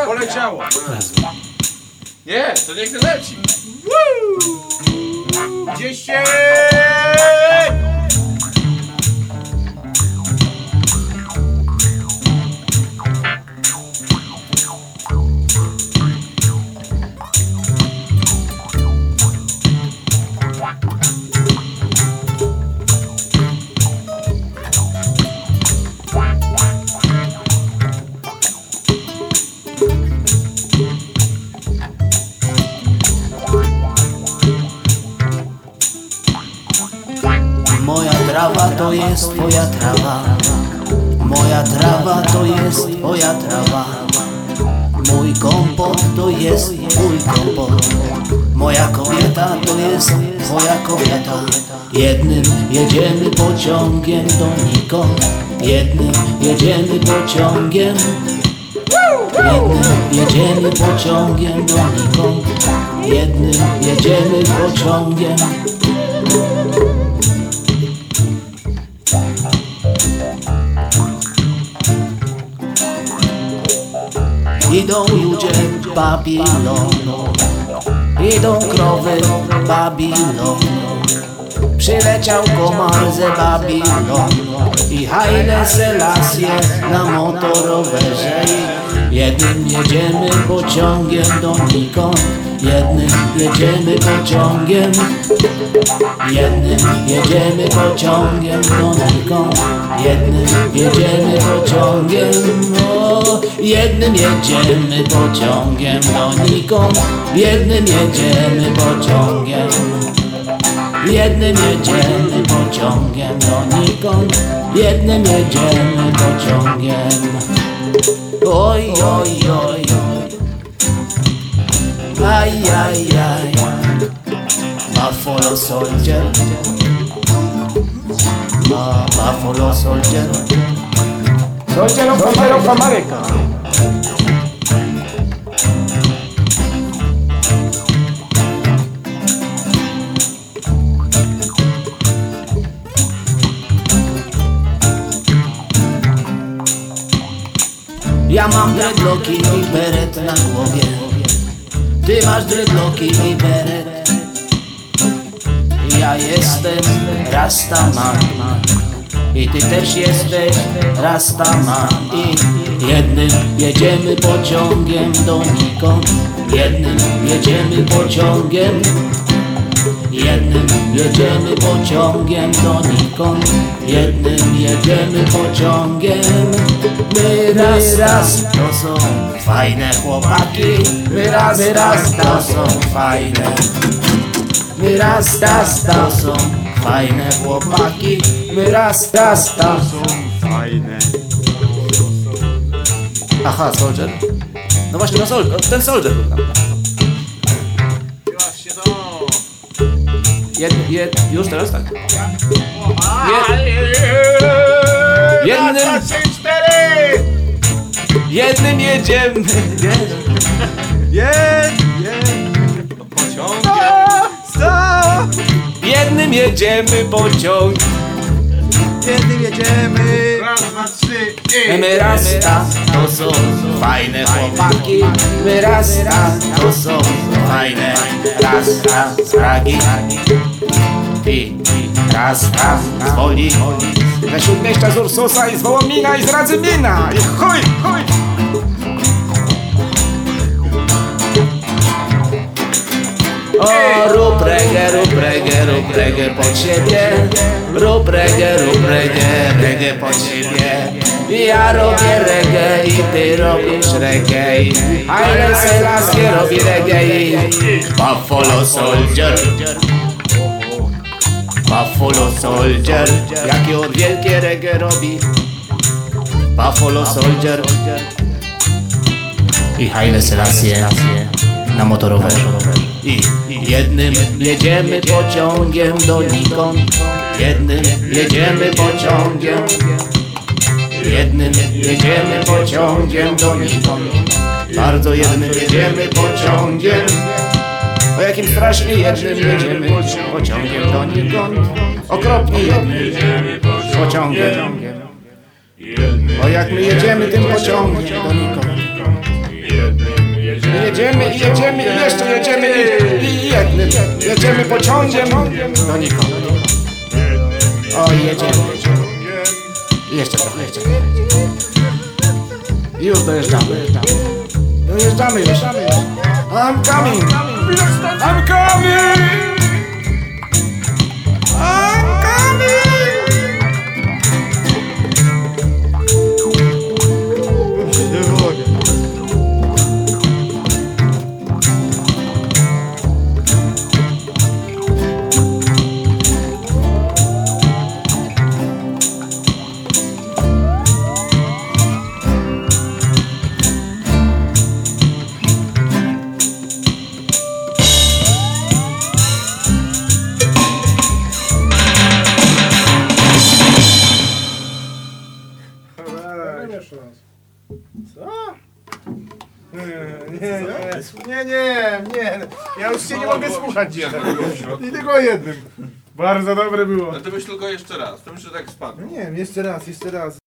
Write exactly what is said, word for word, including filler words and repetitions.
poleciało. Nie, to niech leci. Dziesięć! Moja trawa to jest twoja trawa. Moja trawa to jest twoja trawa. Mój kompot to jest mój kompot. Moja kobieta to jest twoja kobieta. Jednym jedziemy pociągiem donikąd. Jednym jedziemy pociągiem. Jednym jedziemy pociągiem donikąd. Jednym jedziemy pociągiem. Idą ludzie Babilonu, idą krowy Babilonu. Przyleciał komar ze Babilonu i Haile Selassie na motorowerze. Jednym jedziemy pociągiem donikąd. Jednym jedziemy pociągiem. Jednym jedziemy pociągiem donikąd. Jednym jedziemy pociągiem. O, jednym jedziemy pociągiem donikąd. Jednym jedziemy pociągiem. Jednym jedziemy pociągiem donikąd. Jednym jedziemy pociągiem. Oj, oj, oj, oj. Aj, aj, aj. Buffalo soldier. Ma, Buffalo soldier. Soldier of America. Ja mam dreadlocki i beret na głowie. Ty masz dreadlocki i beret. Ja jestem Rastaman i ty też jesteś Rastaman. I jednym jedziemy pociągiem donikąd. Jednym jedziemy pociągiem. Jednym jedziemy pociągiem donikąd. Jednym jedziemy pociągiem. My raz, raz, to są fajne chłopaki. My raz, my raz, to są fajne. My raz, raz, to są fajne chłopaki. My raz, raz, to są Fajne. Aha, Soldier. No właśnie, no Soldier, ten Soldier był tam. Właśnie to. Jed, jed, już teraz tak. Jednym, cztery! jednym jedziemy. Jest! Jest! Pociągiem! Stop! Jednym jedziemy pociąg. Jednym jedziemy! Raz, dwa, trzy i... My raz, raz, to są fajne chłopaki. My raz, raz, to są fajne. Raz, raz, z Pragi. I raz, raz, z Woli. Ze Śródmieścia, z Ursusa i z Wołomina i z Radzymina. I chuj, chuj. O, rób reggae, rób reggae, rób reggae pod siebie. Rób reggae, rób reggae, reggae pod siebie. Ja robię reggae i ty robisz reggae. Haile Selassie robi reggae. Buffalo Soldier. Buffalo Soldier. Jakie on wielkie reggae robi. Buffalo Soldier. I Haile Selassie na motorowerze. I jednym jedziemy pociągiem donikąd. Jednym jedziemy pociągiem. Jednym jedziemy pociągiem donikąd. Bardzo jednym jedziemy pociągiem. O jakim strasznie jednym jedziemy pociągiem donikąd. Okropnie jednym pociągiem. O jak my jedziemy tym pociągiem donikąd. jedziemy, jedziemy, jeszcze jedziemy i, i jednym. Jedziemy pociągiem do nikogo. O, jedziemy. Jeszcze trochę, jeszcze trochę. Już dojeżdżamy. Dojeżdżamy już. I'm coming. I'm coming. I'm coming. Nie mogę. Co? Nie, nie, nie, nie, nie. Ja już się nie mogę słuchać jeden. I tylko jednym. Bardzo dobre było. No to byś tylko jeszcze raz, to myślę, że tak spadło. Nie wiem, jeszcze raz, jeszcze raz.